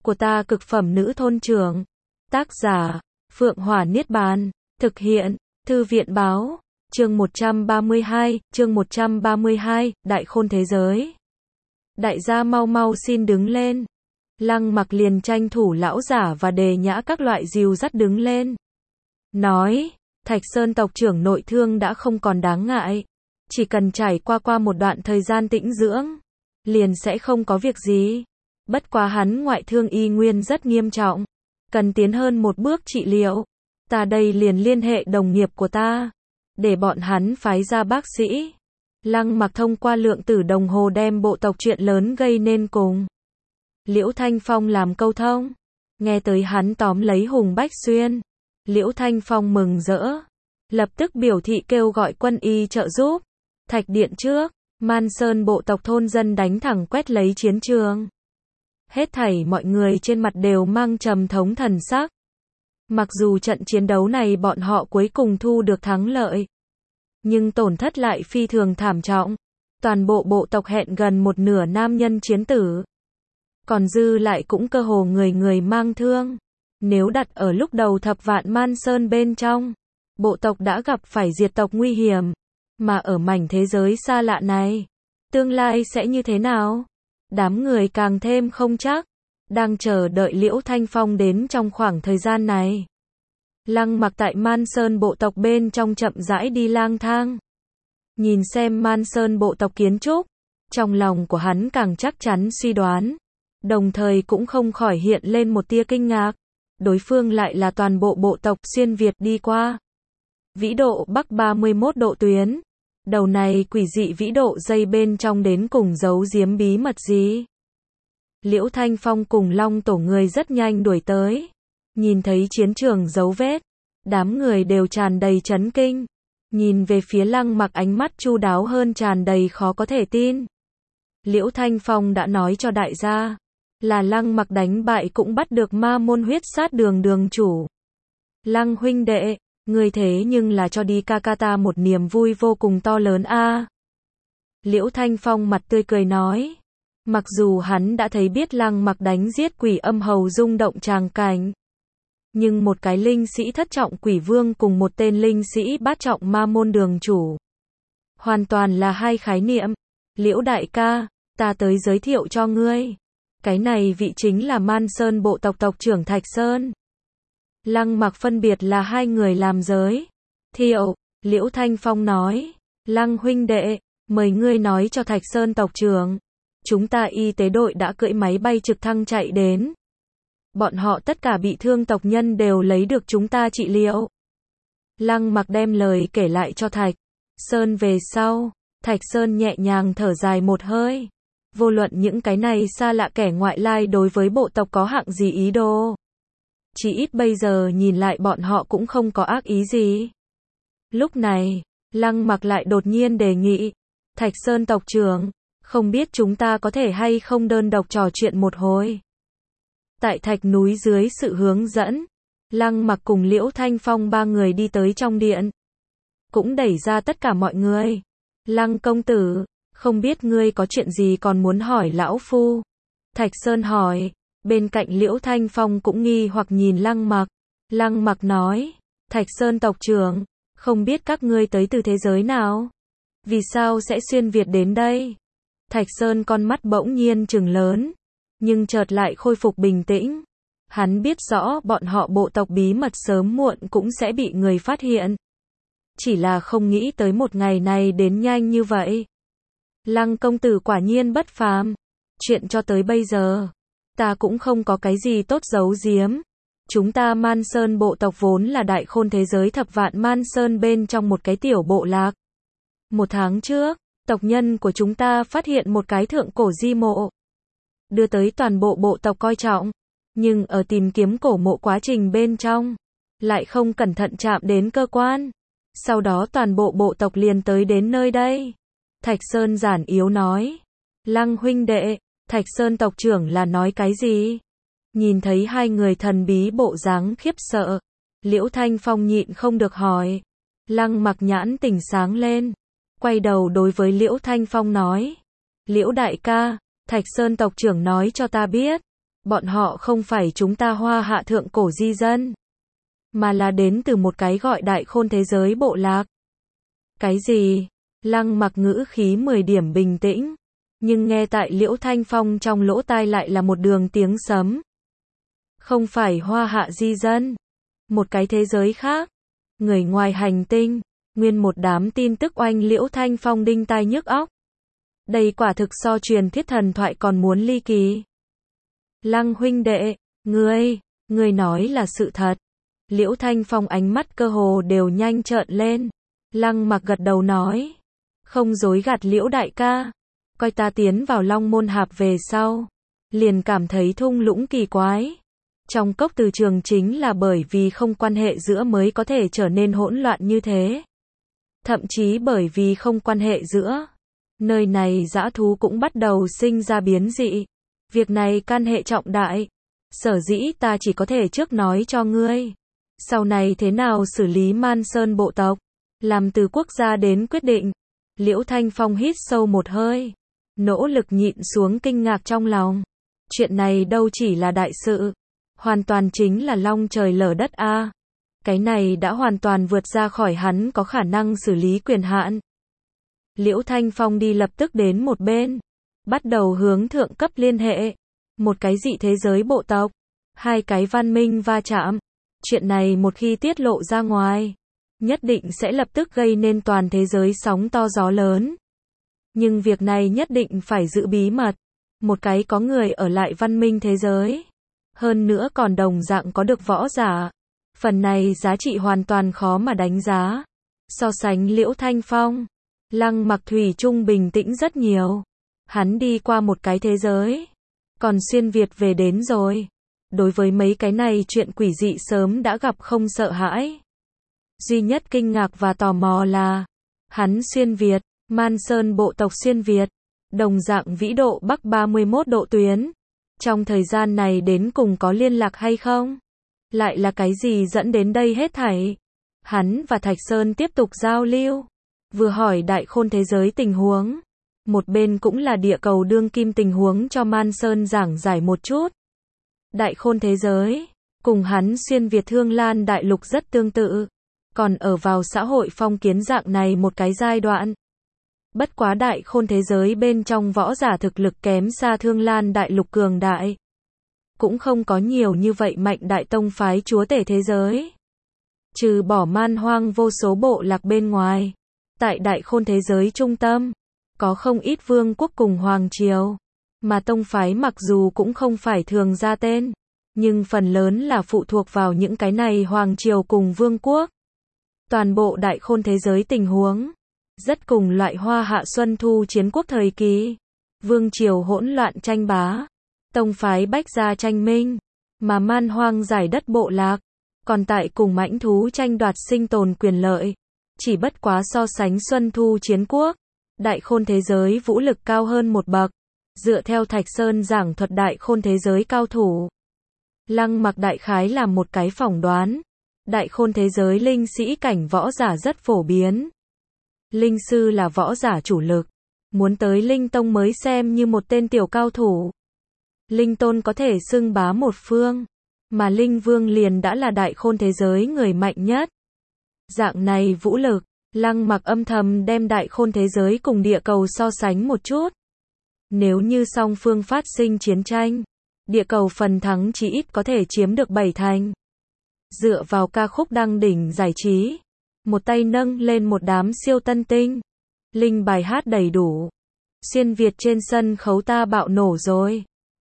của ta cực phẩm nữ thôn trưởng. Tác giả, Phượng Hỏa Niết Bàn. Thực hiện, Thư viện báo. Chương 132, Đại Khôn Thế Giới. Đại gia mau mau xin đứng lên. Lăng Mặc liền tranh thủ lão giả và Đề Nhã các loại dìu dắt đứng lên. Nói, Thạch Sơn tộc trưởng nội thương đã không còn đáng ngại. Chỉ cần trải qua một đoạn thời gian tĩnh dưỡng, liền sẽ không có việc gì. Bất quá hắn ngoại thương y nguyên rất nghiêm trọng, cần tiến hơn một bước trị liệu. Ta đây liền liên hệ đồng nghiệp của ta, để bọn hắn phái ra bác sĩ. Lăng Mặc thông qua lượng tử đồng hồ đem bộ tộc chuyện lớn gây nên cùng Liễu Thanh Phong làm câu thông. Nghe tới hắn tóm lấy Hùng Bách Xuyên, Liễu Thanh Phong mừng rỡ, lập tức biểu thị kêu gọi quân y trợ giúp. Thạch điện trước, Man Sơn bộ tộc thôn dân đánh thẳng quét lấy chiến trường. Hết thảy mọi người trên mặt đều mang trầm thống thần sắc. Mặc dù trận chiến đấu này bọn họ cuối cùng thu được thắng lợi, nhưng tổn thất lại phi thường thảm trọng. Toàn bộ bộ tộc hẹn gần một nửa nam nhân chiến tử, còn dư lại cũng cơ hồ người người mang thương. Nếu đặt ở lúc đầu thập vạn Man Sơn bên trong, bộ tộc đã gặp phải diệt tộc nguy hiểm. Mà ở mảnh thế giới xa lạ này, tương lai sẽ như thế nào? Đám người càng thêm không chắc, đang chờ đợi Liễu Thanh Phong đến trong khoảng thời gian này. Lăng Mặc tại Man Sơn bộ tộc bên trong chậm rãi đi lang thang. Nhìn xem Man Sơn bộ tộc kiến trúc, trong lòng của hắn càng chắc chắn suy đoán, đồng thời cũng không khỏi hiện lên một tia kinh ngạc. Đối phương lại là toàn bộ bộ tộc xuyên Việt đi qua vĩ độ Bắc 31 độ tuyến. Đầu này quỷ dị vĩ độ dây bên trong đến cùng giấu giếm bí mật gì? Liễu Thanh Phong cùng Long tổ người rất nhanh đuổi tới. Nhìn thấy chiến trường dấu vết, đám người đều tràn đầy chấn kinh. Nhìn về phía Lăng Mặc ánh mắt chu đáo hơn tràn đầy khó có thể tin. Liễu Thanh Phong đã nói cho đại gia, là Lăng Mặc đánh bại cũng bắt được ma môn huyết sát đường đường chủ. Lăng huynh đệ, ngươi thế nhưng là cho đi ca ca ta một niềm vui vô cùng to lớn a. Liễu Thanh Phong mặt tươi cười nói. Mặc dù hắn đã thấy biết Lăng Mặc đánh giết quỷ âm hầu rung động tràng cảnh, nhưng một cái linh sĩ thất trọng quỷ vương cùng một tên linh sĩ bát trọng ma môn đường chủ, hoàn toàn là hai khái niệm. Liễu đại ca, ta tới giới thiệu cho ngươi. Cái này vị chính là Man Sơn bộ tộc tộc trưởng Thạch Sơn. Lăng Mặc phân biệt là hai người làm giới thiệu. Liễu Thanh Phong nói, Lăng huynh đệ, mời ngươi nói cho Thạch Sơn tộc trưởng, chúng ta y tế đội đã cưỡi máy bay trực thăng chạy đến. Bọn họ tất cả bị thương tộc nhân đều lấy được chúng ta trị liệu. Lăng Mặc đem lời kể lại cho Thạch Sơn về sau. Thạch Sơn nhẹ nhàng thở dài một hơi. Vô luận những cái này xa lạ kẻ ngoại lai đối với bộ tộc có hạng gì ý đồ, chỉ ít bây giờ nhìn lại bọn họ cũng không có ác ý gì. Lúc này, Lăng Mặc lại đột nhiên đề nghị, Thạch Sơn tộc trưởng, không biết chúng ta có thể hay không đơn độc trò chuyện một hồi. Tại thạch núi dưới sự hướng dẫn, Lăng Mặc cùng Liễu Thanh Phong ba người đi tới trong điện, cũng đẩy ra tất cả mọi người. Lăng công tử, không biết ngươi có chuyện gì còn muốn hỏi lão phu? Thạch Sơn hỏi. Bên cạnh Liễu Thanh Phong cũng nghi hoặc nhìn Lăng Mặc. Lăng Mặc nói, Thạch Sơn tộc trưởng, không biết các ngươi tới từ thế giới nào? Vì sao sẽ xuyên Việt đến đây? Thạch Sơn con mắt bỗng nhiên trừng lớn, nhưng chợt lại khôi phục bình tĩnh. Hắn biết rõ bọn họ bộ tộc bí mật sớm muộn cũng sẽ bị người phát hiện. Chỉ là không nghĩ tới một ngày này đến nhanh như vậy. Lăng công tử quả nhiên bất phàm. Chuyện cho tới bây giờ, ta cũng không có cái gì tốt giấu giếm. Chúng ta Man Sơn bộ tộc vốn là đại khôn thế giới thập vạn Man Sơn bên trong một cái tiểu bộ lạc. Một tháng trước, tộc nhân của chúng ta phát hiện một cái thượng cổ di mộ, đưa tới toàn bộ bộ tộc coi trọng. Nhưng ở tìm kiếm cổ mộ quá trình bên trong, lại không cẩn thận chạm đến cơ quan. Sau đó toàn bộ bộ tộc liền tới đến nơi đây. Thạch Sơn giản yếu nói. Lăng huynh đệ, Thạch Sơn tộc trưởng là nói cái gì? Nhìn thấy hai người thần bí bộ dáng khiếp sợ, Liễu Thanh Phong nhịn không được hỏi. Lăng Mặc nhãn tỉnh sáng lên, quay đầu đối với Liễu Thanh Phong nói. Liễu đại ca, Thạch Sơn tộc trưởng nói cho ta biết, Bọn họ không phải chúng ta Hoa Hạ thượng cổ di dân, mà là đến từ một cái gọi Đại Khôn thế giới bộ lạc. Cái gì? Lăng Mặc ngữ khí 10 điểm bình tĩnh, nhưng nghe tại Liễu Thanh Phong trong lỗ tai lại là một đường tiếng sấm. Không phải Hoa Hạ di dân, một cái thế giới khác, người ngoài hành tinh, nguyên một đám tin tức oanh Liễu Thanh Phong đinh tai nhức óc. Đây quả thực so truyền thuyết thần thoại còn muốn ly kỳ. Lăng huynh đệ, ngươi nói là sự thật. Liễu Thanh Phong ánh mắt cơ hồ đều nhanh trợn lên. Lăng Mặc gật đầu nói, không dối gạt Liễu đại ca, coi ta tiến vào Long Môn Hạp về sau, liền cảm thấy thung lũng kỳ quái. Trong cốc từ trường chính là bởi vì không quan hệ giữa mới có thể trở nên hỗn loạn như thế. Thậm chí bởi vì không quan hệ giữa, nơi này dã thú cũng bắt đầu sinh ra biến dị. Việc này can hệ trọng đại. Sở dĩ ta chỉ có thể trước nói cho ngươi. Sau này thế nào xử lý Man Sơn bộ tộc, làm từ quốc gia đến quyết định. Liễu Thanh Phong hít sâu một hơi, nỗ lực nhịn xuống kinh ngạc trong lòng. Chuyện này đâu chỉ là đại sự, hoàn toàn chính là long trời lở đất a. Cái này đã hoàn toàn vượt ra khỏi hắn có khả năng xử lý quyền hạn. Liễu Thanh Phong đi lập tức đến một bên, bắt đầu hướng thượng cấp liên hệ. Một cái dị thế giới bộ tộc, hai cái văn minh va chạm. Chuyện này một khi tiết lộ ra ngoài, nhất định sẽ lập tức gây nên toàn thế giới sóng to gió lớn. Nhưng việc này nhất định phải giữ bí mật. Một cái có người ở lại văn minh thế giới, hơn nữa còn đồng dạng có được võ giả. Phần này giá trị hoàn toàn khó mà đánh giá. So sánh Liễu Thanh Phong, Lăng Mặc thủy chung bình tĩnh rất nhiều. Hắn đi qua một cái thế giới, còn xuyên Việt về đến rồi. Đối với mấy cái này chuyện quỷ dị sớm đã gặp không sợ hãi. Duy nhất kinh ngạc và tò mò là, hắn xuyên Việt, Man Sơn bộ tộc xuyên Việt, đồng dạng vĩ độ Bắc 31 độ tuyến. Trong thời gian này đến cùng có liên lạc hay không? Lại là cái gì dẫn đến đây hết thảy? Hắn và Thạch Sơn tiếp tục giao lưu, vừa hỏi Đại Khôn thế giới tình huống, một bên cũng là địa cầu đương kim tình huống cho Man Sơn giảng giải một chút. Đại Khôn thế giới, cùng hắn xuyên Việt Thương Lan đại lục rất tương tự, còn ở vào xã hội phong kiến dạng này một cái giai đoạn. Bất quá Đại Khôn thế giới bên trong võ giả thực lực kém xa Thương Lan đại lục cường đại. Cũng không có nhiều như vậy mạnh đại tông phái chúa tể thế giới. Trừ bỏ man hoang vô số bộ lạc bên ngoài, tại Đại Khôn thế giới trung tâm, có không ít vương quốc cùng hoàng triều. Mà tông phái mặc dù cũng không phải thường ra tên, nhưng phần lớn là phụ thuộc vào những cái này hoàng triều cùng vương quốc. Toàn bộ Đại Khôn thế giới tình huống rất cùng loại Hoa Hạ Xuân Thu chiến quốc thời kỳ. Vương triều hỗn loạn tranh bá, tông phái bách gia tranh minh, mà man hoang giải đất bộ lạc, còn tại cùng mãnh thú tranh đoạt sinh tồn quyền lợi. Chỉ bất quá so sánh Xuân Thu chiến quốc, Đại Khôn thế giới vũ lực cao hơn một bậc. Dựa theo Thạch Sơn giảng thuật Đại Khôn thế giới cao thủ, Lăng Mặc đại khái làm một cái phỏng đoán. Đại Khôn thế giới linh sĩ cảnh võ giả rất phổ biến. Linh sư là võ giả chủ lực, muốn tới linh tông mới xem như một tên tiểu cao thủ. Linh tôn có thể xưng bá một phương, mà linh vương liền đã là Đại Khôn thế giới người mạnh nhất. Dạng này vũ lực, Lăng Mặc âm thầm đem Đại Khôn thế giới cùng địa cầu so sánh một chút. Nếu như song phương phát sinh chiến tranh, địa cầu phần thắng chỉ ít có thể chiếm được 7 thành. Dựa vào ca khúc đăng đỉnh giải trí, một tay nâng lên một đám siêu tân tinh, linh bài hát đầy đủ. Xuyên Việt trên sân khấu ta bạo nổ rồi.